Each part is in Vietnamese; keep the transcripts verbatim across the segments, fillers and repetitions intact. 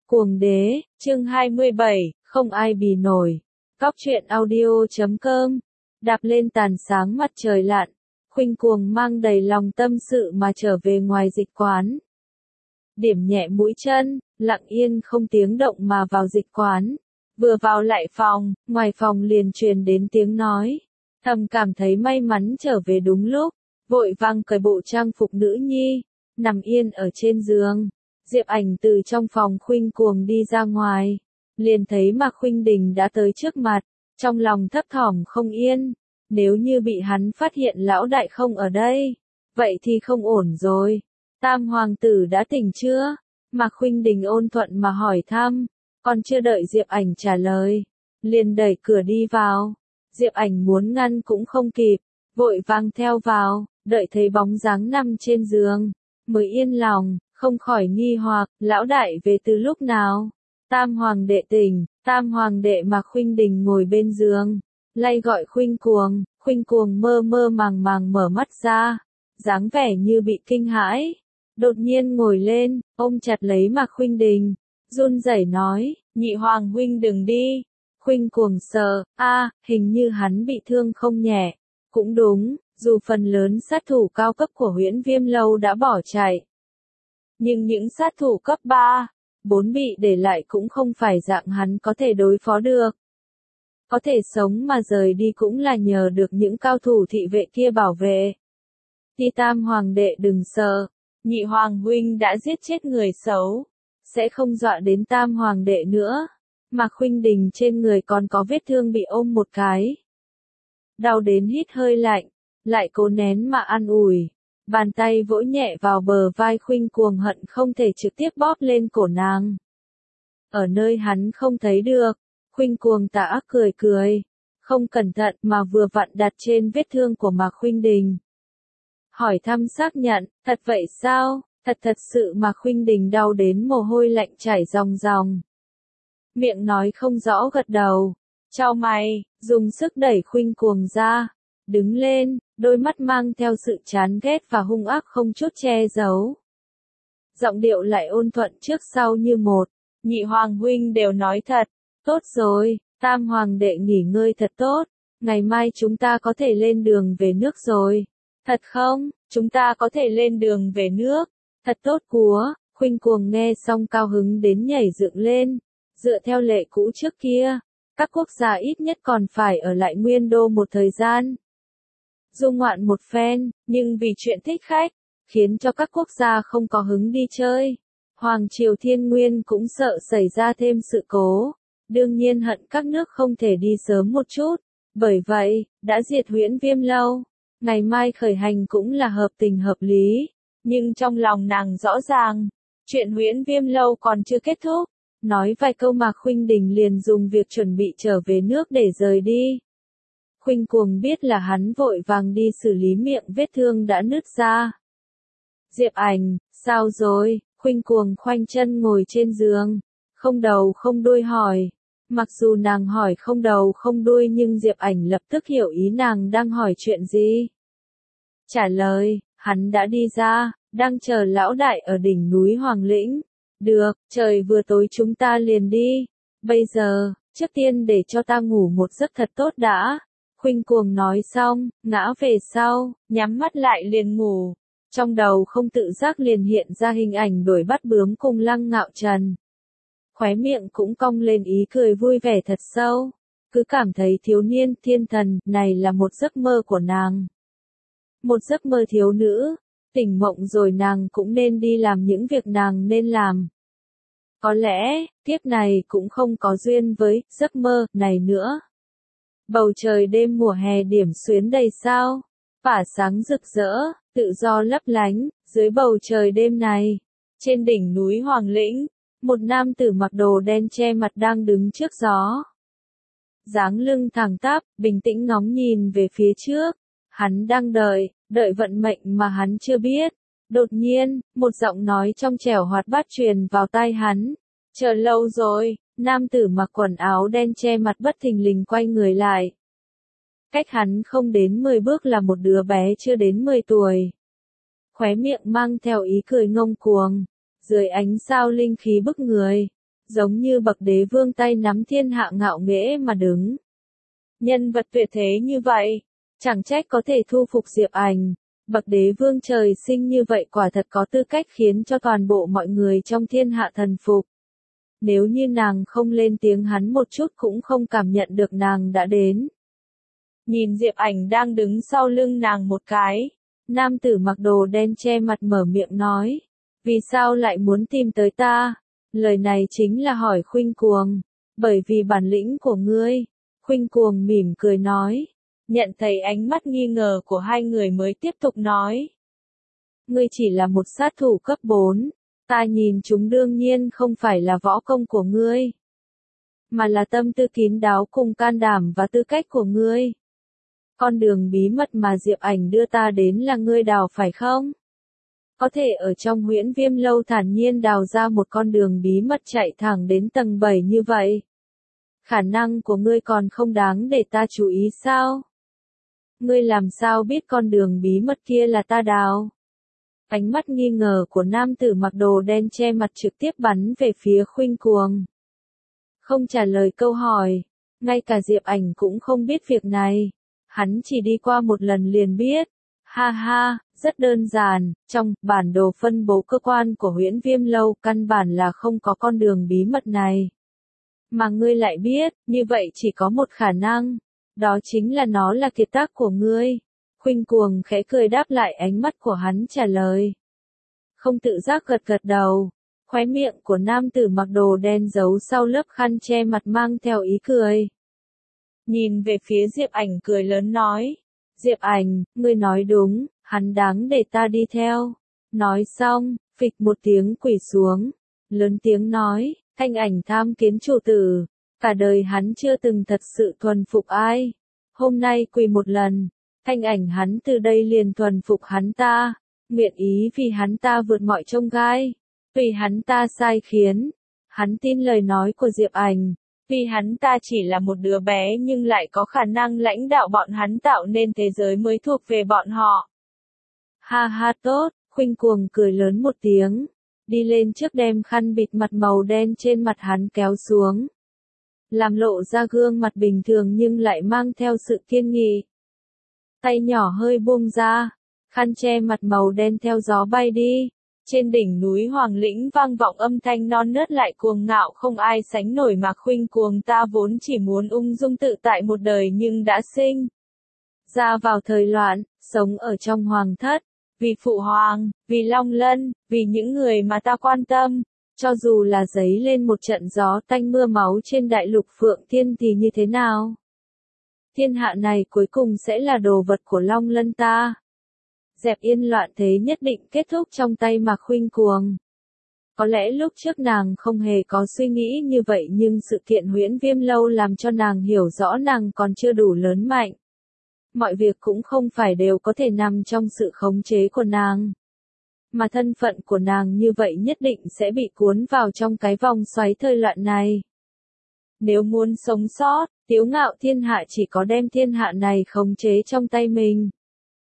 Cuồng đế, chương hai mươi bảy, không ai bì nổi. Cóc truyện audio chấm com. Đạp lên tàn sáng mặt trời lặn, Khuynh Cuồng mang đầy lòng tâm sự mà trở về ngoài dịch quán. Điểm nhẹ mũi chân, lặng yên không tiếng động mà vào dịch quán. Vừa vào lại phòng, ngoài phòng liền truyền đến tiếng nói. Thầm cảm thấy may mắn trở về đúng lúc, vội vàng cởi bộ trang phục nữ nhi, nằm yên ở trên giường. Diệp Ảnh từ trong phòng Khuynh Cuồng đi ra ngoài, liền thấy Mạc Khuynh Đình đã tới trước mặt, trong lòng thấp thỏm không yên, nếu như bị hắn phát hiện lão đại không ở đây, vậy thì không ổn rồi. Tam hoàng tử đã tỉnh chưa? Mạc Khuynh Đình ôn thuận mà hỏi thăm, còn chưa đợi Diệp Ảnh trả lời, liền đẩy cửa đi vào. Diệp Ảnh muốn ngăn cũng không kịp, vội vàng theo vào, đợi thấy bóng dáng nằm trên giường, mới yên lòng. Không khỏi nghi hoặc, lão đại về từ lúc nào? Tam hoàng đệ tỉnh, tam hoàng đệ Mạc Khuynh Đình ngồi bên giường, lay gọi Khuynh Cuồng. Khuynh Cuồng mơ mơ màng màng mở mắt ra, dáng vẻ như bị kinh hãi, đột nhiên ngồi lên, ôm chặt lấy Mạc Khuynh Đình, run rẩy nói, nhị hoàng huynh đừng đi. Khuynh Cuồng sợ, a, hình như hắn bị thương không nhẹ. Cũng đúng, dù phần lớn sát thủ cao cấp của Huyễn Viêm lâu đã bỏ chạy, nhưng những sát thủ cấp ba, bốn bị để lại cũng không phải dạng hắn có thể đối phó được. Có thể sống mà rời đi cũng là nhờ được những cao thủ thị vệ kia bảo vệ. Ti tam hoàng đệ đừng sợ, nhị hoàng huynh đã giết chết người xấu, sẽ không dọa đến tam hoàng đệ nữa. Mạc Khuynh Đình trên người còn có vết thương bị ôm một cái. Đau đến hít hơi lạnh, lại cố nén mà an ủi. Bàn tay vỗ nhẹ vào bờ vai Khuynh Cuồng hận không thể trực tiếp bóp lên cổ nàng. Ở nơi hắn không thấy được, Khuynh Cuồng tà ác cười cười, không cẩn thận mà vừa vặn đặt trên vết thương của Mạc Khuynh Đình. Hỏi thăm xác nhận, thật vậy sao? Thật thật sự Mạc Khuynh Đình đau đến mồ hôi lạnh chảy ròng ròng. Miệng nói không rõ gật đầu, chau mày, dùng sức đẩy Khuynh Cuồng ra, đứng lên. Đôi mắt mang theo sự chán ghét và hung ác không chút che giấu. Giọng điệu lại ôn thuận trước sau như một, nhị hoàng huynh đều nói thật, tốt rồi, tam hoàng đệ nghỉ ngơi thật tốt, ngày mai chúng ta có thể lên đường về nước rồi. Thật không, chúng ta có thể lên đường về nước, thật tốt quá. Khuynh Cuồng nghe xong cao hứng đến nhảy dựng lên, dựa theo lệ cũ trước kia, các quốc gia ít nhất còn phải ở lại Nguyên Đô một thời gian. Du ngoạn một phen, nhưng vì chuyện thích khách, khiến cho các quốc gia không có hứng đi chơi. Hoàng triều Thiên Nguyên cũng sợ xảy ra thêm sự cố, đương nhiên hận các nước không thể đi sớm một chút, bởi vậy, đã diệt Huyễn Viêm lâu. Ngày mai khởi hành cũng là hợp tình hợp lý, nhưng trong lòng nàng rõ ràng, chuyện Huyễn Viêm lâu còn chưa kết thúc. Nói vài câu Mạc Khuynh Đình liền dùng việc chuẩn bị trở về nước để rời đi. Khuynh Cuồng biết là hắn vội vàng đi xử lý miệng vết thương đã nứt ra. Diệp Ảnh, sao rồi? Khuynh Cuồng khoanh chân ngồi trên giường, không đầu không đuôi hỏi. Mặc dù nàng hỏi không đầu không đuôi nhưng Diệp Ảnh lập tức hiểu ý nàng đang hỏi chuyện gì. Trả lời, hắn đã đi ra, đang chờ lão đại ở đỉnh núi Hoàng Lĩnh. Được, trời vừa tối chúng ta liền đi. Bây giờ, trước tiên để cho ta ngủ một giấc thật tốt đã. Khuynh Cuồng nói xong, ngã về sau, nhắm mắt lại liền ngủ. Trong đầu không tự giác liền hiện ra hình ảnh đuổi bắt bướm cùng Lăng Ngạo Trần. Khóe miệng cũng cong lên ý cười vui vẻ thật sâu. Cứ cảm thấy thiếu niên thiên thần này là một giấc mơ của nàng. Một giấc mơ thiếu nữ, tỉnh mộng rồi nàng cũng nên đi làm những việc nàng nên làm. Có lẽ, kiếp này cũng không có duyên với giấc mơ này nữa. Bầu trời đêm mùa hè điểm xuyến đầy sao, phả sáng rực rỡ, tự do lấp lánh, dưới bầu trời đêm này. Trên đỉnh núi Hoàng Lĩnh, một nam tử mặc đồ đen che mặt đang đứng trước gió. Dáng lưng thẳng tắp, bình tĩnh ngóng nhìn về phía trước. Hắn đang đợi, đợi vận mệnh mà hắn chưa biết. Đột nhiên, một giọng nói trong trẻo hoạt bát truyền vào tai hắn. Chờ lâu rồi. Nam tử mặc quần áo đen che mặt bất thình lình quay người lại. Cách hắn không đến mười bước là một đứa bé chưa đến mười tuổi. Khóe miệng mang theo ý cười ngông cuồng, dưới ánh sao linh khí bức người, giống như bậc đế vương tay nắm thiên hạ ngạo nghễ mà đứng. Nhân vật tuyệt thế như vậy, chẳng trách có thể thu phục Diệp Ảnh, bậc đế vương trời sinh như vậy quả thật có tư cách khiến cho toàn bộ mọi người trong thiên hạ thần phục. Nếu như nàng không lên tiếng hắn một chút cũng không cảm nhận được nàng đã đến. Nhìn Diệp Ảnh đang đứng sau lưng nàng một cái, nam tử mặc đồ đen che mặt mở miệng nói, vì sao lại muốn tìm tới ta? Lời này chính là hỏi Khuynh Cuồng, bởi vì bản lĩnh của ngươi. Khuynh Cuồng mỉm cười nói, nhận thấy ánh mắt nghi ngờ của hai người mới tiếp tục nói. Ngươi chỉ là một sát thủ cấp bốn, ta nhìn chúng đương nhiên không phải là võ công của ngươi, mà là tâm tư kín đáo cùng can đảm và tư cách của ngươi. Con đường bí mật mà Diệp Ảnh đưa ta đến là ngươi đào phải không? Có thể ở trong Huyễn Viêm lâu thản nhiên đào ra một con đường bí mật chạy thẳng đến tầng bảy như vậy. Khả năng của ngươi còn không đáng để ta chú ý sao? Ngươi làm sao biết con đường bí mật kia là ta đào? Ánh mắt nghi ngờ của nam tử mặc đồ đen che mặt trực tiếp bắn về phía Khuynh Cuồng. Không trả lời câu hỏi, ngay cả Diệp Ảnh cũng không biết việc này. Hắn chỉ đi qua một lần liền biết. Ha ha, rất đơn giản, trong bản đồ phân bố cơ quan của Huyễn Viêm lâu căn bản là không có con đường bí mật này. Mà ngươi lại biết, như vậy chỉ có một khả năng, đó chính là nó là kiệt tác của ngươi. Khuynh Cuồng khẽ cười đáp lại ánh mắt của hắn trả lời. Không tự giác gật gật đầu, khóe miệng của nam tử mặc đồ đen giấu sau lớp khăn che mặt mang theo ý cười. Nhìn về phía Diệp Ảnh cười lớn nói, Diệp Ảnh, ngươi nói đúng, hắn đáng để ta đi theo. Nói xong, phịch một tiếng quỳ xuống, lớn tiếng nói, Thanh Ảnh tham kiến chủ tử, cả đời hắn chưa từng thật sự thuần phục ai. Hôm nay quỳ một lần, Thanh Ảnh hắn từ đây liền thuần phục hắn ta, nguyện ý vì hắn ta vượt mọi chông gai, tùy hắn ta sai khiến. Hắn tin lời nói của Diệp Ảnh. Vì hắn ta chỉ là một đứa bé nhưng lại có khả năng lãnh đạo bọn hắn tạo nên thế giới mới thuộc về bọn họ. Ha ha tốt, Khuynh Cuồng cười lớn một tiếng, đi lên trước đem khăn bịt mặt màu đen trên mặt hắn kéo xuống. Làm lộ ra gương mặt bình thường nhưng lại mang theo sự kiên nghị. Tay nhỏ hơi buông ra, khăn che mặt màu đen theo gió bay đi. Trên đỉnh núi Hoàng Lĩnh vang vọng âm thanh non nớt lại cuồng ngạo không ai sánh nổi mà Khuynh Cuồng ta vốn chỉ muốn ung dung tự tại một đời nhưng đã sinh ra vào thời loạn, sống ở trong hoàng thất, vì phụ hoàng, vì Long Lân, vì những người mà ta quan tâm, cho dù là giấy lên một trận gió tanh mưa máu trên đại lục Phượng Thiên thì như thế nào? Thiên hạ này cuối cùng sẽ là đồ vật của Long Lân ta. Dẹp yên loạn thế nhất định kết thúc trong tay Mạc Khuynh Cuồng. Có lẽ lúc trước nàng không hề có suy nghĩ như vậy nhưng sự kiện Huyễn Viêm lâu làm cho nàng hiểu rõ nàng còn chưa đủ lớn mạnh. Mọi việc cũng không phải đều có thể nằm trong sự khống chế của nàng. Mà thân phận của nàng như vậy nhất định sẽ bị cuốn vào trong cái vòng xoáy thời loạn này. Nếu muốn sống sót, Tiếu Ngạo thiên hạ chỉ có đem thiên hạ này khống chế trong tay mình.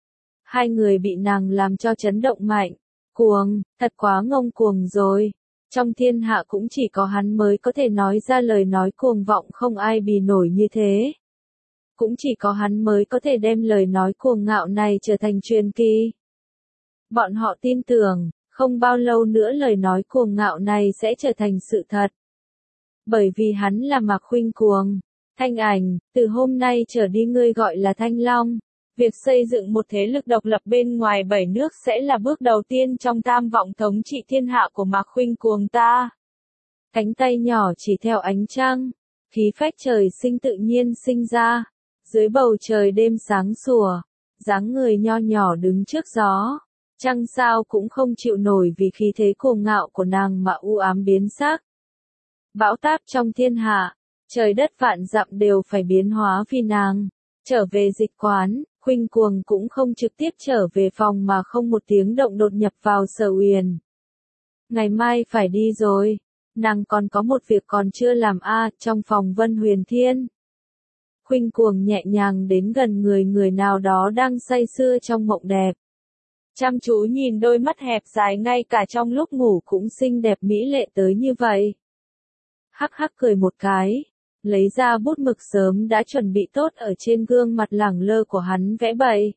Hai người bị nàng làm cho chấn động mạnh. Cuồng, thật quá ngông cuồng rồi. Trong thiên hạ cũng chỉ có hắn mới có thể nói ra lời nói cuồng vọng không ai bì nổi như thế. Cũng chỉ có hắn mới có thể đem lời nói cuồng ngạo này trở thành truyền kỳ. Bọn họ tin tưởng, không bao lâu nữa lời nói cuồng ngạo này sẽ trở thành sự thật. Bởi vì hắn là Mạc Khuynh Cuồng. Thanh Ảnh, từ hôm nay trở đi ngươi gọi là Thanh Long. Việc xây dựng một thế lực độc lập bên ngoài bảy nước sẽ là bước đầu tiên trong tham vọng thống trị thiên hạ của Mạc Khuynh Cuồng ta. Cánh tay nhỏ chỉ theo ánh trăng, khí phách trời sinh tự nhiên sinh ra, dưới bầu trời đêm sáng sủa, dáng người nho nhỏ đứng trước gió, trăng sao cũng không chịu nổi vì khí thế cuồng ngạo của nàng mà u ám biến sắc. Bão táp trong thiên hạ, trời đất vạn dặm đều phải biến hóa vì nàng. Trở về dịch quán, Khuynh Cuồng cũng không trực tiếp trở về phòng mà không một tiếng động đột nhập vào Sở Uyển. Ngày mai phải đi rồi, nàng còn có một việc còn chưa làm a à, trong phòng Vân Huyền Thiên. Khuynh Cuồng nhẹ nhàng đến gần người người nào đó đang say sưa trong mộng đẹp. Chăm chú nhìn đôi mắt hẹp dài ngay cả trong lúc ngủ cũng xinh đẹp mỹ lệ tới như vậy. hắc hắc cười một cái, lấy ra bút mực sớm đã chuẩn bị tốt ở trên gương mặt lẳng lơ của hắn vẽ bậy.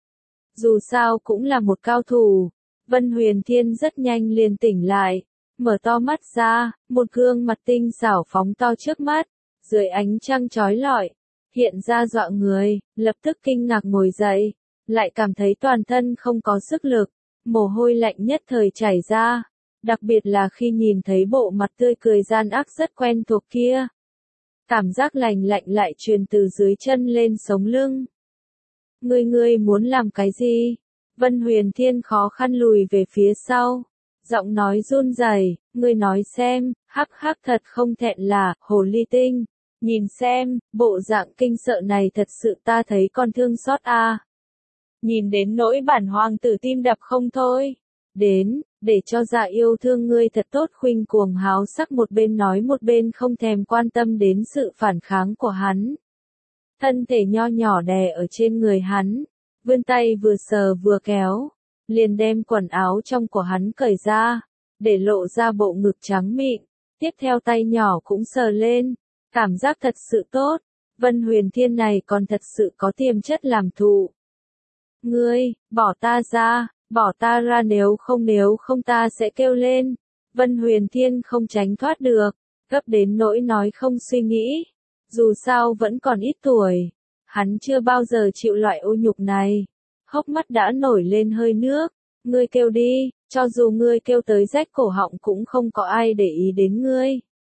Dù sao cũng là một cao thủ, Vân Huyền Thiên rất nhanh liền tỉnh lại, mở to mắt ra, một gương mặt tinh xảo phóng to trước mắt, dưới ánh trăng chói lọi, hiện ra dọa người, lập tức kinh ngạc ngồi dậy, lại cảm thấy toàn thân không có sức lực, mồ hôi lạnh nhất thời chảy ra, đặc biệt là khi nhìn thấy bộ mặt tươi cười gian ác rất quen thuộc kia. Cảm giác lành lạnh lại truyền từ dưới chân lên sống lưng. Ngươi ngươi muốn làm cái gì? Vân Huyền Thiên khó khăn lùi về phía sau. Giọng nói run rẩy, ngươi nói xem, hắc hắc thật không thẹn là, hồ ly tinh. Nhìn xem, bộ dạng kinh sợ này thật sự ta thấy con thương xót a. Nhìn đến nỗi bản hoàng tử tim đập không thôi. Đến, để cho dạ yêu thương ngươi thật tốt. Khuynh Cuồng háo sắc một bên nói một bên không thèm quan tâm đến sự phản kháng của hắn. Thân thể nho nhỏ đè ở trên người hắn, vươn tay vừa sờ vừa kéo, liền đem quần áo trong của hắn cởi ra, để lộ ra bộ ngực trắng mịn, tiếp theo tay nhỏ cũng sờ lên, cảm giác thật sự tốt, Vân Huyền Thiên này còn thật sự có tiềm chất làm thụ. Ngươi, bỏ ta ra, bỏ ta ra nếu không nếu không ta sẽ kêu lên, Vân Huyền Thiên không tránh thoát được, gấp đến nỗi nói không suy nghĩ. Dù sao vẫn còn ít tuổi, hắn chưa bao giờ chịu loại ô nhục này. Hốc mắt đã nổi lên hơi nước, ngươi kêu đi, cho dù ngươi kêu tới rách cổ họng cũng không có ai để ý đến ngươi.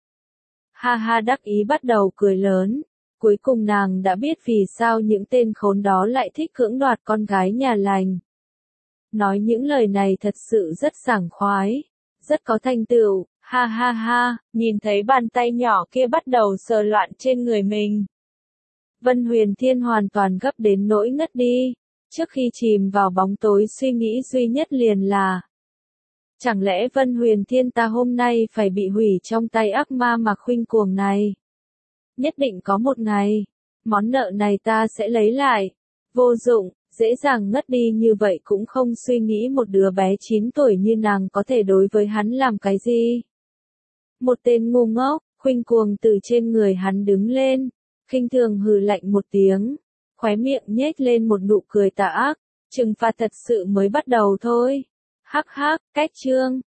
Ha ha đắc ý bắt đầu cười lớn, cuối cùng nàng đã biết vì sao những tên khốn đó lại thích cưỡng đoạt con gái nhà lành. Nói những lời này thật sự rất sảng khoái, rất có thành tựu. Ha ha ha, nhìn thấy bàn tay nhỏ kia bắt đầu sờ loạn trên người mình. Vân Huyền Thiên hoàn toàn gấp đến nỗi ngất đi, trước khi chìm vào bóng tối suy nghĩ duy nhất liền là: chẳng lẽ Vân Huyền Thiên ta hôm nay phải bị hủy trong tay ác ma Mạc Khuynh Cuồng này? Nhất định có một ngày, món nợ này ta sẽ lấy lại. Vô dụng, dễ dàng ngất đi như vậy cũng không suy nghĩ một đứa bé chín tuổi như nàng có thể đối với hắn làm cái gì. Một tên ngu ngốc, Khuynh Cuồng từ trên người hắn đứng lên, khinh thường hừ lạnh một tiếng, khóe miệng nhếch lên một nụ cười tà ác, trừng phạt thật sự mới bắt đầu thôi. Hắc hắc, cách chương.